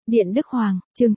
Điện Đức Hoàng, chương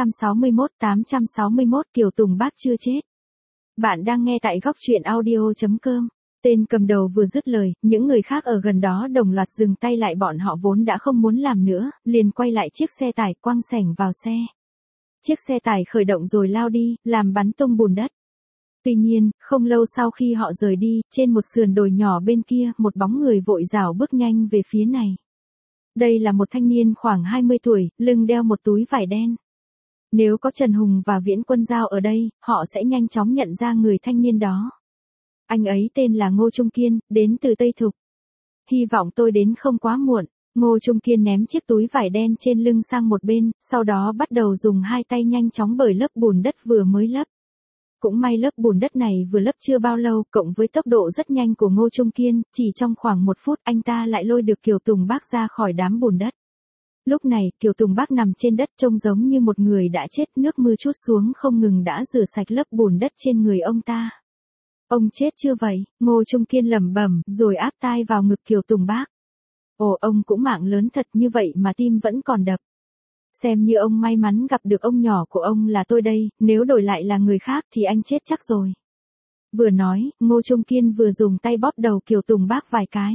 861 Kiều Tùng Bác chưa chết. Bạn đang nghe tại góc truyện audio.com. Tên cầm đầu vừa dứt lời, những người khác ở gần đó đồng loạt dừng tay lại, bọn họ vốn đã không muốn làm nữa, liền quay lại chiếc xe tải quăng sẻng vào xe. Chiếc xe tải khởi động rồi lao đi, làm bắn tung bùn đất. Tuy nhiên, không lâu sau khi họ rời đi, trên một sườn đồi nhỏ bên kia, một bóng người vội rảo bước nhanh về phía này. Đây là một thanh niên khoảng 20 tuổi, lưng đeo một túi vải đen. Nếu có Trần Hùng và Viễn Quân Giao ở đây, họ sẽ nhanh chóng nhận ra người thanh niên đó. Anh ấy tên là Ngô Trung Kiên, đến từ Tây Thục. Hy vọng tôi đến không quá muộn. Ngô Trung Kiên ném chiếc túi vải đen trên lưng sang một bên, sau đó bắt đầu dùng hai tay nhanh chóng bới lớp bùn đất vừa mới lấp. Cũng may lớp bùn đất này vừa lấp chưa bao lâu, cộng với tốc độ rất nhanh của Ngô Trung Kiên, chỉ trong khoảng 1 phút anh ta lại lôi được Kiều Tùng Bác ra khỏi đám bùn đất. Lúc này, Kiều Tùng Bác nằm trên đất trông giống như một người đã chết, nước mưa trút xuống không ngừng đã rửa sạch lớp bùn đất trên người ông ta. Ông chết chưa vậy? Ngô Trung Kiên lẩm bẩm, rồi áp tai vào ngực Kiều Tùng Bác. Ồ, ông cũng mạng lớn thật, như vậy mà tim vẫn còn đập. Xem như ông may mắn gặp được ông nhỏ của ông là tôi đây, nếu đổi lại là người khác thì anh chết chắc rồi. Vừa nói, Ngô Trung Kiên vừa dùng tay bóp đầu Kiều Tùng Bác vài cái.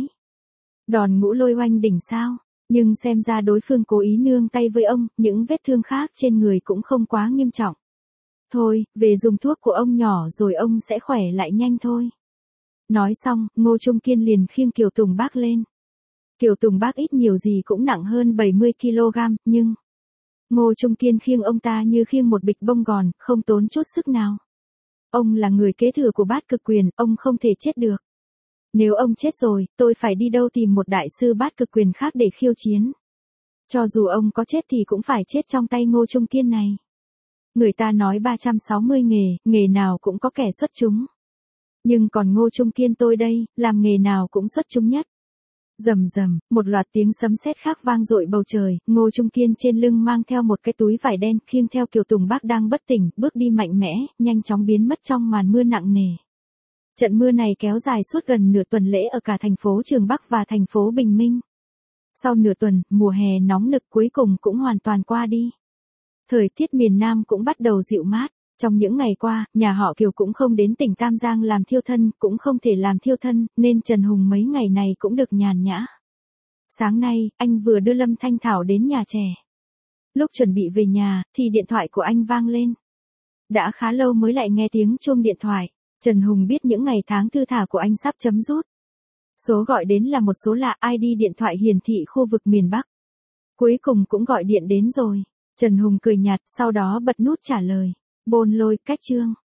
Đòn ngũ lôi oanh đỉnh sao? Nhưng xem ra đối phương cố ý nương tay với ông, những vết thương khác trên người cũng không quá nghiêm trọng. Thôi, về dùng thuốc của ông nhỏ rồi ông sẽ khỏe lại nhanh thôi. Nói xong, Ngô Trung Kiên liền khiêng Kiều Tùng Bác lên. Kiều Tùng Bác ít nhiều gì cũng nặng hơn 70 kg, nhưng Ngô Trung Kiên khiêng ông ta như khiêng một bịch bông gòn, không tốn chút sức nào. Ông là người kế thừa của Bát Cực Quyền, ông không thể chết được. Nếu ông chết rồi, tôi phải đi đâu tìm một đại sư Bát Cực Quyền khác để khiêu chiến. Cho dù ông có chết thì cũng phải chết trong tay Ngô Trung Kiên này. Người ta nói 360 nghề, nghề nào cũng có kẻ xuất chúng. Nhưng còn Ngô Trung Kiên tôi đây, làm nghề nào cũng xuất chúng nhất. Rầm rầm, một loạt tiếng sấm sét khác vang dội bầu trời, Ngô Trung Kiên trên lưng mang theo một cái túi vải đen, khiêng theo Kiều Tùng Bác đang bất tỉnh, bước đi mạnh mẽ, nhanh chóng biến mất trong màn mưa nặng nề. Trận mưa này kéo dài suốt gần nửa tuần lễ ở cả thành phố Trường Bắc và thành phố Bình Minh. Sau nửa tuần, mùa hè nóng nực cuối cùng cũng hoàn toàn qua đi. Thời tiết miền Nam cũng bắt đầu dịu mát. Trong những ngày qua, nhà họ Kiều cũng không đến tỉnh Tam Giang làm thiêu thân, cũng không thể làm thiêu thân, nên Trần Hùng mấy ngày này cũng được nhàn nhã. Sáng nay, anh vừa đưa Lâm Thanh Thảo đến nhà trẻ. Lúc chuẩn bị về nhà, thì điện thoại của anh vang lên. Đã khá lâu mới lại nghe tiếng chuông điện thoại. Trần Hùng biết những ngày tháng thư thả của anh sắp chấm dứt. Số gọi đến là một số lạ, ID điện thoại hiển thị khu vực miền Bắc. Cuối cùng cũng gọi điện đến rồi. Trần Hùng cười nhạt, sau đó bật nút trả lời. Bôn lôi, cách chương.